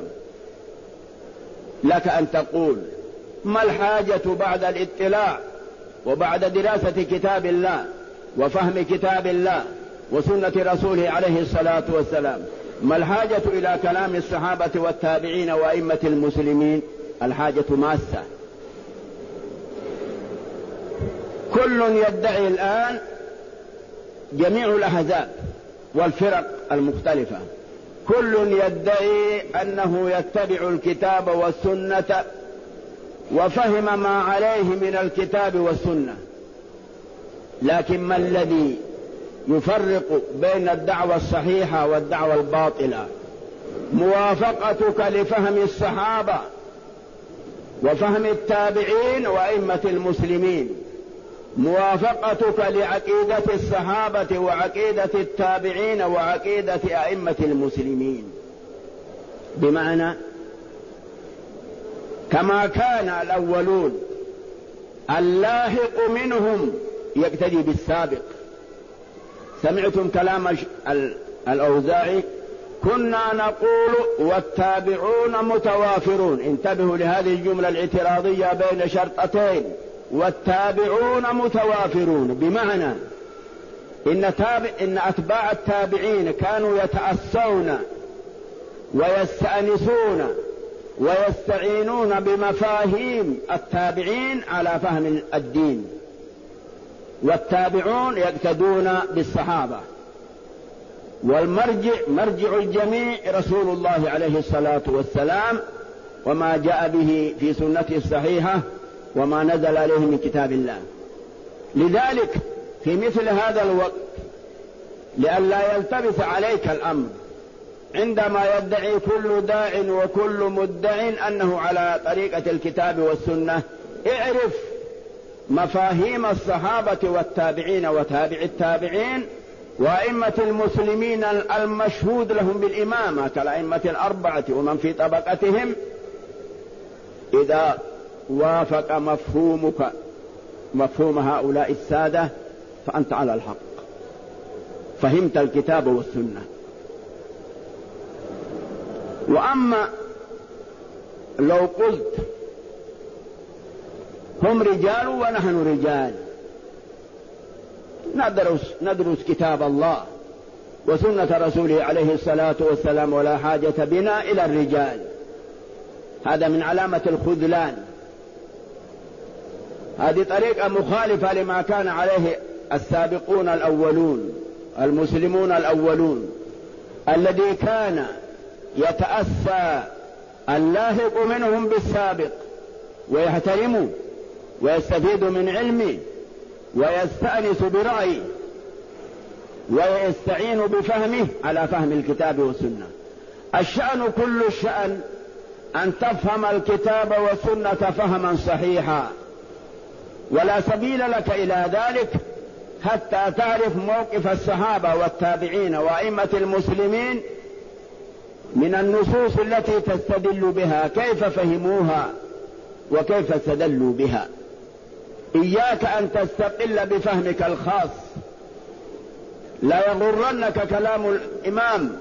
لك أن تقول: ما الحاجة بعد الاطلاع وبعد دراسة كتاب الله وفهم كتاب الله وسنة رسوله عليه الصلاة والسلام، ما الحاجة إلى كلام الصحابة والتابعين وأئمة المسلمين؟ الحاجة ماسة. كل يدعي الآن، جميع الأحزاب والفرق المختلفة، كل يدعي أنه يتبع الكتاب والسنة وفهم ما عليه من الكتاب والسنة، لكن ما الذي يفرق بين الدعوة الصحيحة والدعوة الباطلة، موافقتك لفهم الصحابة وفهم التابعين وأئمة المسلمين، موافقتك لعقيدة الصحابة وعقيدة التابعين وعقيدة أئمة المسلمين، بمعنى كما كان الأولون اللاحق منهم يقتدي بالسابق. سمعتم كلام الأوزاعي: كنا نقول والتابعون متوافرون. انتبهوا لهذه الجملة الاعتراضية بين شرطتين: والتابعون متوافرون، بمعنى إن أتباع التابعين كانوا يتأسون ويستأنسون ويستعينون بمفاهيم التابعين على فهم الدين، والتابعون يقتدون بالصحابة، مرجع الجميع رسول الله عليه الصلاة والسلام وما جاء به في سنته الصحيحة وما نزل عليه من كتاب الله. لذلك في مثل هذا الوقت، لئلا يلتبس عليك الأمر عندما يدعي كل داع وكل مدع أنه على طريقة الكتاب والسنة، اعرف مفاهيم الصحابة والتابعين وتابع التابعين وأئمة المسلمين المشهود لهم بالإمامة كالأئمة الأربعة ومن في طبقتهم. إذا وافق مفهومك مفهوم هؤلاء السادة فأنت على الحق، فهمت الكتاب والسنة. وأما لو قلت هم رجال ونحن رجال، ندرس كتاب الله وسنة رسوله عليه الصلاة والسلام ولا حاجة بنا إلى الرجال، هذا من علامة الخذلان. هذه طريقة مخالفة لما كان عليه السابقون الأولون المسلمون الأولون، الذي كان يتأسى اللاحق منهم بالسابق ويحترمه ويستفيد من علمه ويستأنس برأيه ويستعين بفهمه على فهم الكتاب والسنة. الشأن كل الشأن أن تفهم الكتاب والسنة فهما صحيحا، ولا سبيل لك إلى ذلك حتى تعرف موقف الصحابة والتابعين وأئمة المسلمين من النصوص التي تستدل بها، كيف فهموها وكيف استدلوا بها. إياك أن تستقل بفهمك الخاص، لا يغرنك كلام الإمام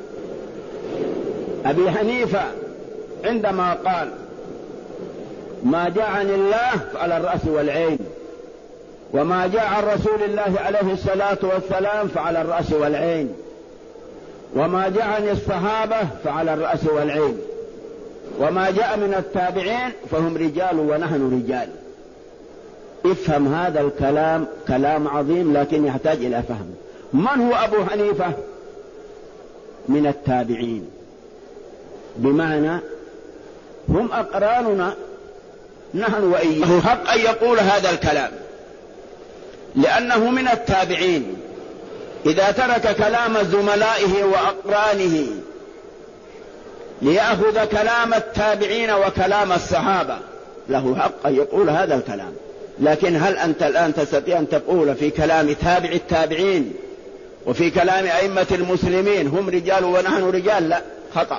أبي حنيفة عندما قال: ما جاء عن الله فعلى الرأس والعين، وما جاء عن رسول الله عليه الصلاة والسلام فعلى الرأس والعين، وما جاء عن الصحابة فعلى الرأس والعين، وما جاء من التابعين فهم رجال ونحن رجال. افهم هذا الكلام، كلام عظيم لكن يحتاج إلى فهم. من هو أبو حنيفة؟ من التابعين، بمعنى هم أقراننا نحن وإياه. حق أن يقول هذا الكلام لأنه من التابعين. إذا ترك كلام زملائه وأقرانه ليأخذ كلام التابعين وكلام الصحابة، له حق أن يقول هذا الكلام. لكن هل أنت الآن تستطيع أن تقول في كلام تابع التابعين وفي كلام أئمة المسلمين هم رجال ونحن رجال؟ لا، خطأ.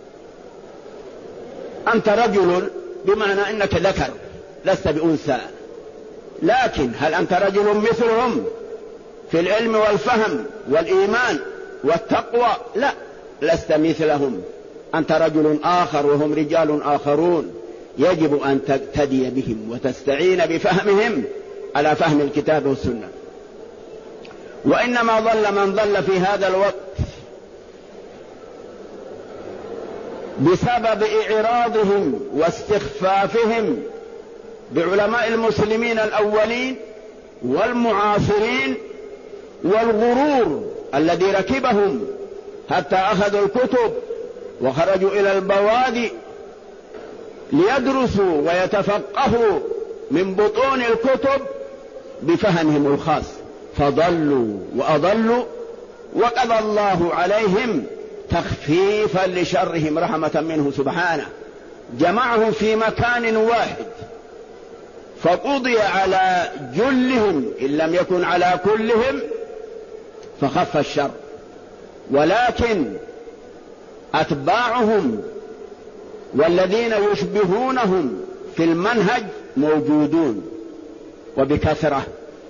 أنت رجل بمعنى أنك ذكر لست بأنثى، لكن هل أنت رجل مثلهم في العلم والفهم والإيمان والتقوى؟ لا، لست مثلهم، أنت رجل آخر وهم رجال آخرون، يجب أن تقتدي بهم وتستعين بفهمهم على فهم الكتاب والسنة. وإنما ضل من ضل في هذا الوقت بسبب إعراضهم واستخفافهم بعلماء المسلمين الأولين والمعاصرين، والغرور الذي ركبهم حتى أخذوا الكتب وخرجوا إلى البوادي ليدرسوا ويتفقهوا من بطون الكتب بفهمهم الخاص، فضلوا وأضلوا، وقضى الله عليهم تخفيفا لشرهم رحمة منه سبحانه، جمعهم في مكان واحد فقضي على جلهم إن لم يكن على كلهم فخف الشر، ولكن أتباعهم والذين يشبهونهم في المنهج موجودون وبكثرة،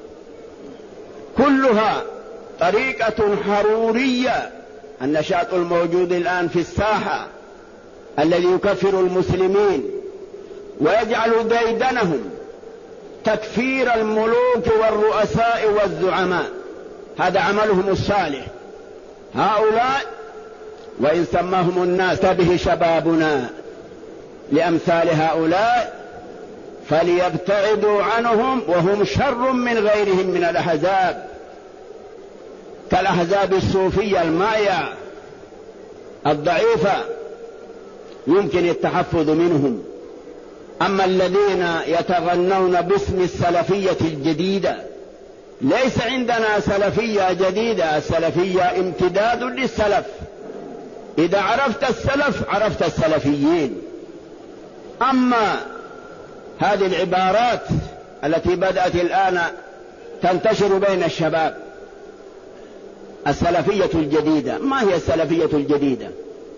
كلها طريقة حرورية. النشاط الموجود الآن في الساحة الذي يكفر المسلمين ويجعل ديدنهم تكفير الملوك والرؤساء والزعماء، هذا عملهم الصالح. هؤلاء وإن سماهم الناس به شبابنا لأمثال هؤلاء فليبتعدوا عنهم، وهم شر من غيرهم من الأحزاب، كالأحزاب الصوفية المائعة الضعيفة يمكن التحفظ منهم. أما الذين يتغنون باسم السلفية الجديدة، ليس عندنا سلفية جديدة، السلفية امتداد للسلف، إذا عرفت السلف عرفت السلفيين. أما هذه العبارات التي بدأت الآن تنتشر بين الشباب، السلفية الجديدة، ما هي السلفية الجديدة؟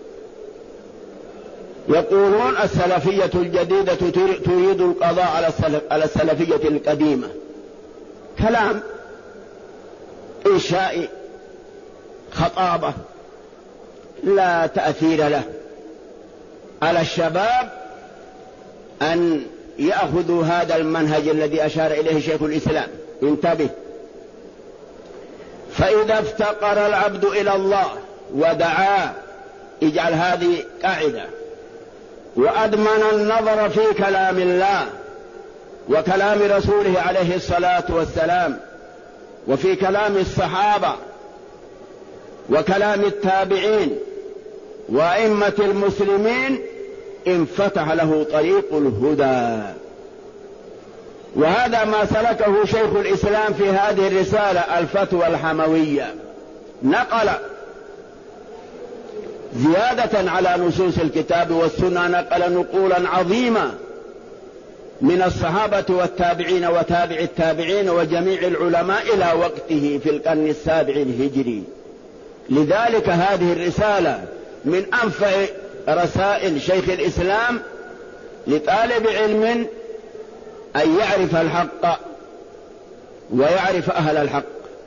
يقولون السلفية الجديدة تريد القضاء على السلفية القديمة، كلام إنشائي خطابة لا تأثير له. على الشباب أن يأخذوا هذا المنهج الذي أشار إليه شيخ الإسلام، انتبه. فإذا افتقر العبد إلى الله ودعاه، اجعل هذه قاعدة، وأدمن النظر في كلام الله وكلام رسوله عليه الصلاة والسلام، وفي كلام الصحابة وكلام التابعين وأئمة المسلمين، انفتح له طريق الهدى. وهذا ما سلكه شيخ الإسلام في هذه الرسالة الفتوى الحموية، نقل زيادة على نصوص الكتاب والسنة، نقل نقولا عظيمة من الصحابة والتابعين وتابع التابعين وجميع العلماء إلى وقته في القرن السابع الهجري. لذلك هذه الرسالة من أنفع رسائل شيخ الإسلام لطالب علم أن يعرف الحق ويعرف أهل الحق.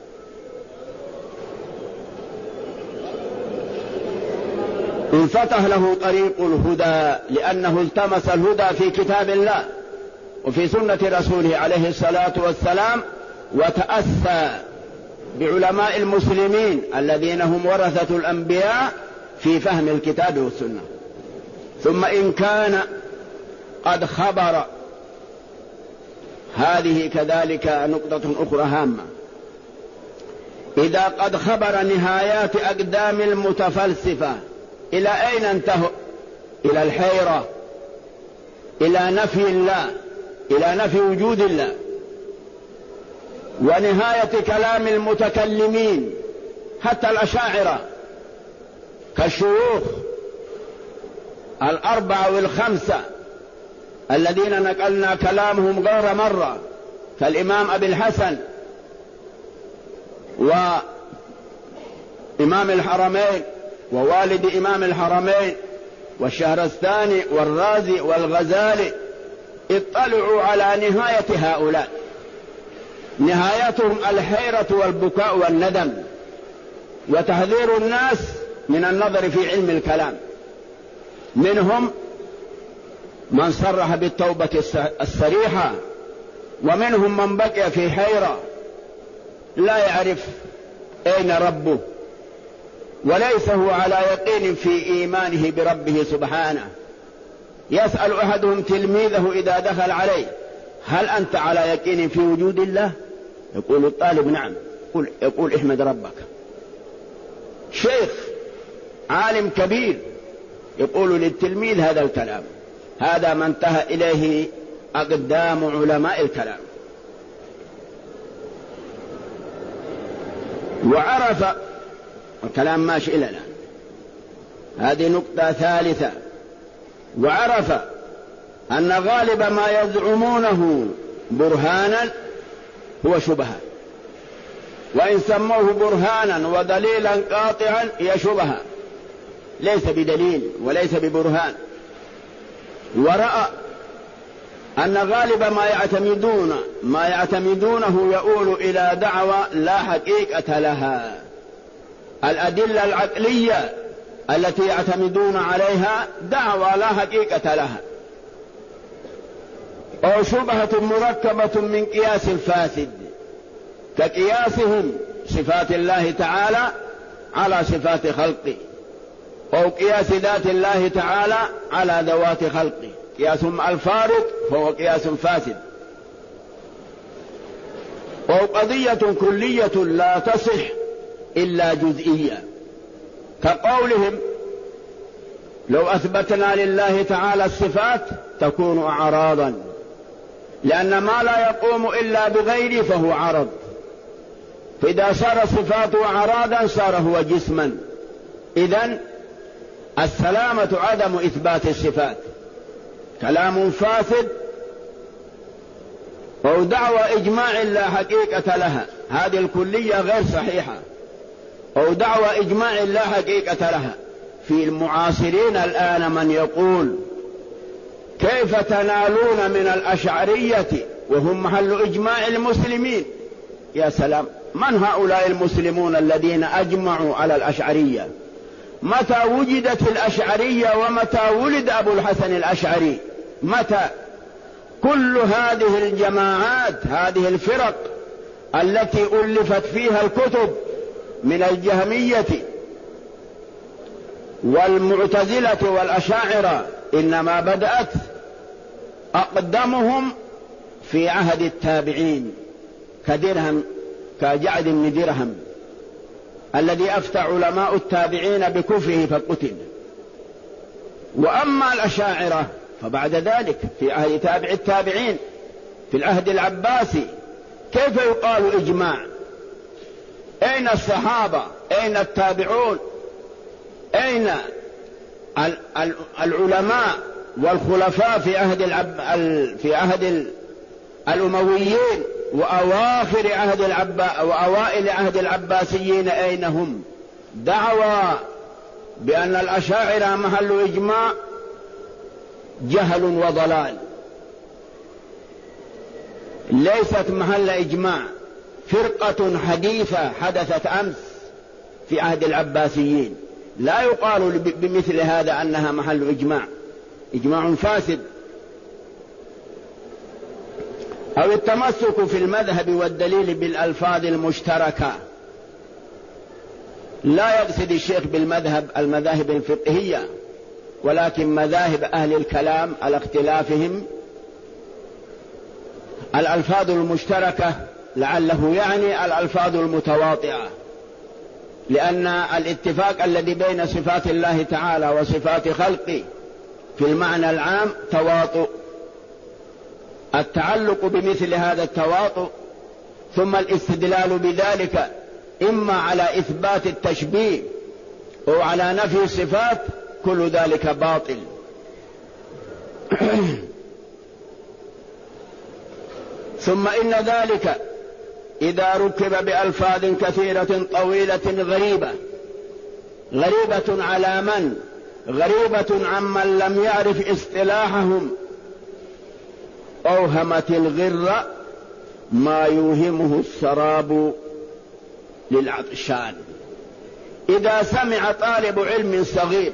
انفتح له طريق الهدى لأنه التمس الهدى في كتاب الله وفي سنة رسوله عليه الصلاة والسلام، وتأسى بعلماء المسلمين الذين هم ورثة الأنبياء في فهم الكتاب والسنة. ثم إن كان قد خبر، هذه كذلك نقطة أخرى هامة، إذا قد خبر نهايات أقدام المتفلسفة إلى أين انتهوا؟ إلى الحيرة، إلى نفي الله، إلى نفي وجود الله. ونهاية كلام المتكلمين حتى الأشاعرة كالشيوخ الأربعة والخمسة الذين نقلنا كلامهم غير مرة، كالإمام أبي الحسن وإمام الحرمين ووالد إمام الحرمين والشهرستاني والرازي والغزالي، اطلعوا على نهاية هؤلاء، نهايتهم الحيرة والبكاء والندم، وتحذير الناس من النظر في علم الكلام. منهم من صرح بالتوبة الصريحة، ومنهم من بقي في حيرة لا يعرف أين ربه، وليس هو على يقين في إيمانه بربه سبحانه. يسأل أحدهم تلميذه إذا دخل عليه: هل أنت على يقين في وجود الله؟ يقول الطالب: نعم. يقول: احمد ربك. شيخ عالم كبير يقول للتلميذ هذا الكلام، هذا ما انتهى إليه أقدام علماء الكلام. وعرف الكلام ماشي إلى الآن. هذه نقطة ثالثة. وعرف أن غالب ما يزعمونه برهانا هو شبهة، وإن سموه برهانا ودليلا قاطعا هي شبهة ليس بدليل وليس ببرهان. ورأى أن غالب ما يعتمدونه يؤول إلى دعوى لا حقيقة لها. الأدلة العقلية التي يعتمدون عليها دعوى لا حقيقة لها، أو شبهة مركبة من قياس فاسد، كقياسهم صفات الله تعالى على صفات خلقه، أو قياس ذات الله تعالى على ذوات خلقه. قياسهم الفارق فهو قياس فاسد. أو قضية كلية لا تصح إلا جزئية، كقولهم لو أثبتنا لله تعالى الصفات تكون أعراضا، لأن ما لا يقوم إلا بغيره فهو عرض، فإذا صار صفاته أعراضا صار هو جسما. إذن السلامة عدم إثبات الصفات. كلام فاسد أو دعوى إجماع لا حقيقة لها، هذه الكلية غير صحيحة، أو دعوى إجماع لا حقيقة لها. في المعاصرين الآن من يقول كيف تنالون من الأشعرية وهم محل إجماع المسلمين؟ يا سلام، من هؤلاء المسلمون الذين أجمعوا على الأشعرية؟ متى وجدت الأشعرية ومتى ولد أبو الحسن الأشعري؟ متى؟ كل هذه الجماعات، هذه الفرق التي ألفت فيها الكتب من الجهمية والمعتزلة والأشاعرة إنما بدأت أقدمهم في عهد التابعين، كجعد بن درهم الذي أفتى علماء التابعين بكفره فقتل. وأما الأشاعرة فبعد ذلك في عهد تابع التابعين في العهد العباسي. كيف يقال إجماع؟ أين الصحابة؟ أين التابعون؟ أين العلماء والخلفاء في عهد الأمويين وأواخر وأوائل عهد العباسيين؟ أين هم؟ دعوى بأن الأشاعرة محل إجماع جهل وضلال، ليست محل إجماع، فرقة حديثة حدثت أمس في عهد العباسيين، لا يقال بمثل هذا أنها محل إجماع، إجماع فاسد. أو التمسك في المذهب والدليل بالألفاظ المشتركة. لا يقصد الشيخ بالمذهب المذاهب الفقهية، ولكن مذاهب أهل الكلام على اختلافهم. الألفاظ المشتركة لعله يعني الألفاظ المتواطئة، لأن الاتفاق الذي بين صفات الله تعالى وصفات خلقه في المعنى العام تواطؤ. التعلق بمثل هذا التواطؤ ثم الاستدلال بذلك إما على إثبات التشبيه أو على نفي الصفات، كل ذلك باطل. ثم إن ذلك إذا ركب بألفاظ كثيرة طويلة غريبة على من؟ غريبة عمن لم يعرف اصطلاحهم، أوهمت الغر ما يوهمه السراب للعطشان. إذا سمع طالب علم صغير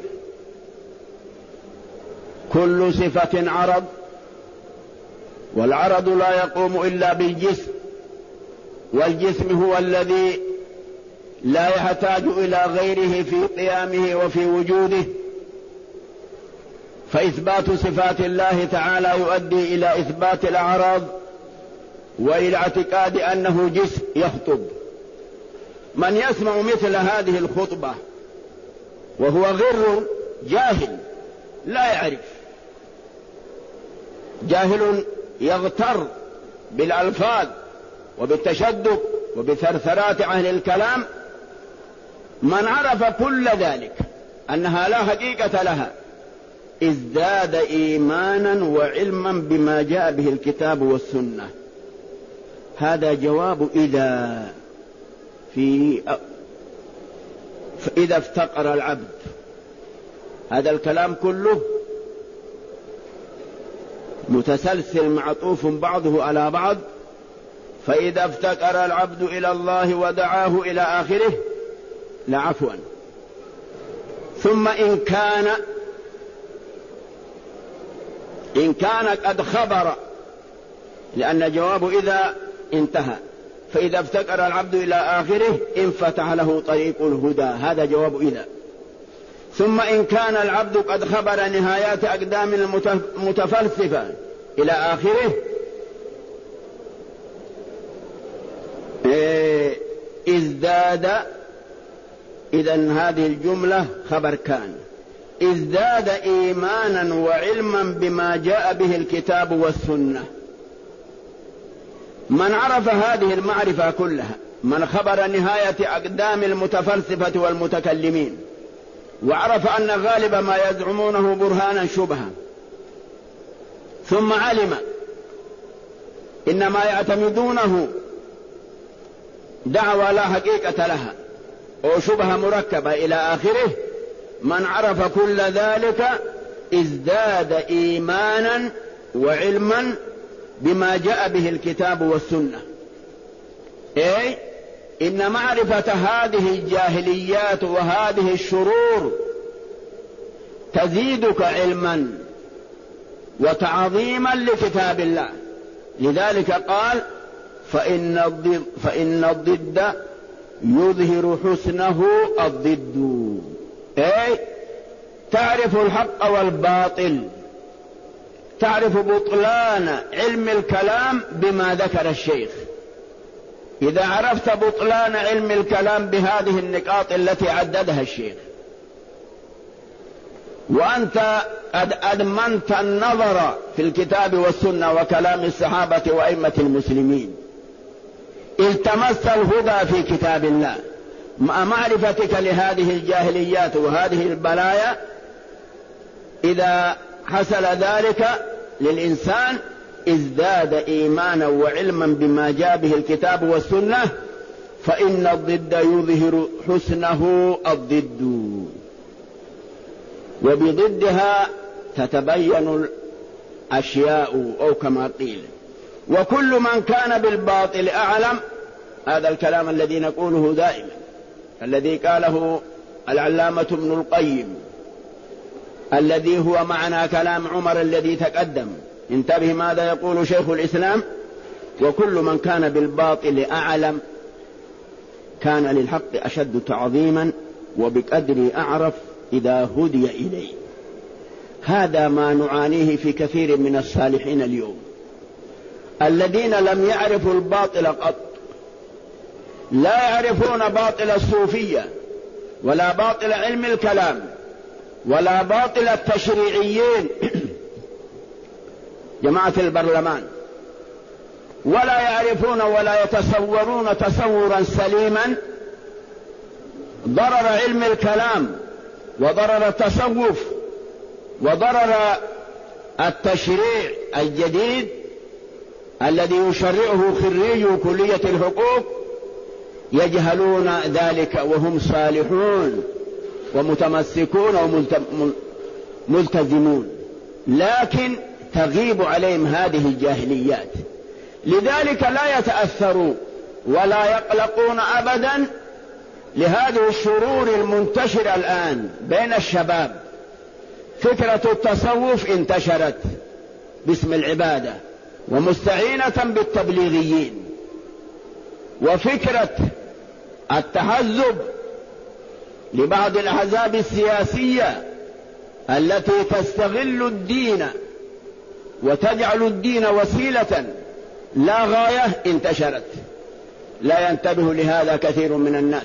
كل صفة عرض، والعرض لا يقوم إلا بالجسم، والجسم هو الذي لا يحتاج إلى غيره في قيامه وفي وجوده، فإثبات صفات الله تعالى يؤدي إلى إثبات الأعراض وإلى اعتقاد أنه جسم يخطب. من يسمع مثل هذه الخطبة وهو غر جاهل لا يعرف، جاهل يغتر بالألفاظ وبالتشدد وبثرثرات أهل الكلام من عرف كل ذلك أنها لا حقيقة لها ازداد إيمانا وعلما بما جاء به الكتاب والسنة. هذا جواب إذا افتقر العبد. هذا الكلام كله متسلسل معطوف بعضه على بعض. فإذا افتقر العبد إلى الله ودعاه إلى آخره لعفوا. ثم إن كان قد خبر، لأن جواب إذا انتهى، فإذا افتقر العبد إلى آخره انفتح له طريق الهدى، هذا جواب إذا. ثم إن كان العبد قد خبر نهايات أقدام المتفلسفة إلى آخره ازداد. إذن هذه الجملة خبر كان، ازداد إيمانا وعلما بما جاء به الكتاب والسنة. من عرف هذه المعرفة كلها، من خبر نهاية أقدام المتفلسفة والمتكلمين، وعرف أن غالب ما يزعمونه برهانا شبها، ثم علم إن ما يعتمدونه دعوى لا حقيقة لها أو شبهة مركبة إلى آخره، من عرف كل ذلك ازداد إيمانا وعلما بما جاء به الكتاب والسنة. أي إن معرفة هذه الجاهليات وهذه الشرور تزيدك علما وتعظيما لكتاب الله. لذلك قال فإن الضد يظهر حسنه الضد. أي تعرف الحق والباطل، تعرف بطلان علم الكلام بما ذكر الشيخ. إذا عرفت بطلان علم الكلام بهذه النقاط التي عددها الشيخ، وأنت قد أدمنت النظر في الكتاب والسنة وكلام الصحابة وأئمة المسلمين، التمست الهدى في كتاب الله مع معرفتك لهذه الجاهليات وهذه البلايا، إذا حصل ذلك للإنسان ازداد إيمانا وعلما بما جاء به الكتاب والسنة. فإن الضد يظهر حسنه الضد، وبضدها تتبين الأشياء أو كما قيل. وكل من كان بالباطل أعلم، هذا الكلام الذي نقوله دائما، الذي قاله العلامة ابن القيم، الذي هو معنى كلام عمر الذي تقدم. انتبه ماذا يقول شيخ الإسلام: وكل من كان بالباطل أعلم كان للحق أشد تعظيما وبقدر أعرف إذا هدي إليه. هذا ما نعانيه في كثير من الصالحين اليوم، الذين لم يعرفوا الباطل قط، لا يعرفون باطل الصوفية ولا باطل علم الكلام ولا باطل التشريعيين جماعة البرلمان، ولا يعرفون ولا يتصورون تصورا سليما ضرر علم الكلام وضرر التصوف وضرر التشريع الجديد الذي يشرعه خريج كلية الحقوق. يجهلون ذلك وهم صالحون ومتمسكون وملتزمون، لكن تغيب عليهم هذه الجاهليات. لذلك لا يتأثروا ولا يقلقون أبدا لهذه الشرور المنتشرة الآن بين الشباب. فكرة التصوف انتشرت باسم العبادة ومستعينة بالتبليغيين، وفكرة التحزب لبعض الأحزاب السياسية التي تستغل الدين وتجعل الدين وسيلة لا غاية انتشرت. لا ينتبه لهذا كثير من الناس.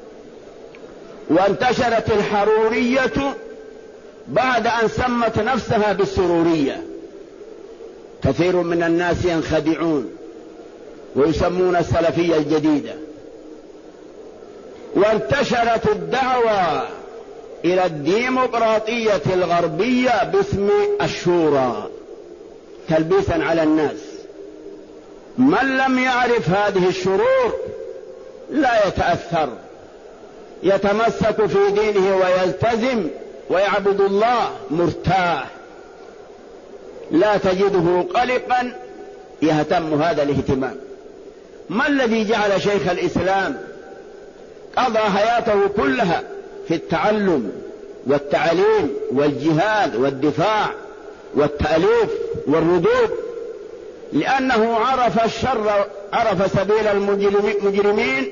وانتشرت الحرورية بعد أن سمت نفسها بالسرورية. كثير من الناس ينخدعون ويسمون السلفية الجديدة. وانتشرت الدعوة إلى الديمقراطية الغربية باسم الشورى تلبيسا على الناس. من لم يعرف هذه الشرور لا يتأثر، يتمسك في دينه ويلتزم ويعبد الله مرتاح، لا تجده قلقا يهتم هذا الاهتمام. ما الذي جعل شيخ الإسلام قضى حياته كلها في التعلم والتعليم والجهاد والدفاع والتأليف والردود؟ لأنه عرف الشر، عرف سبيل المجرمين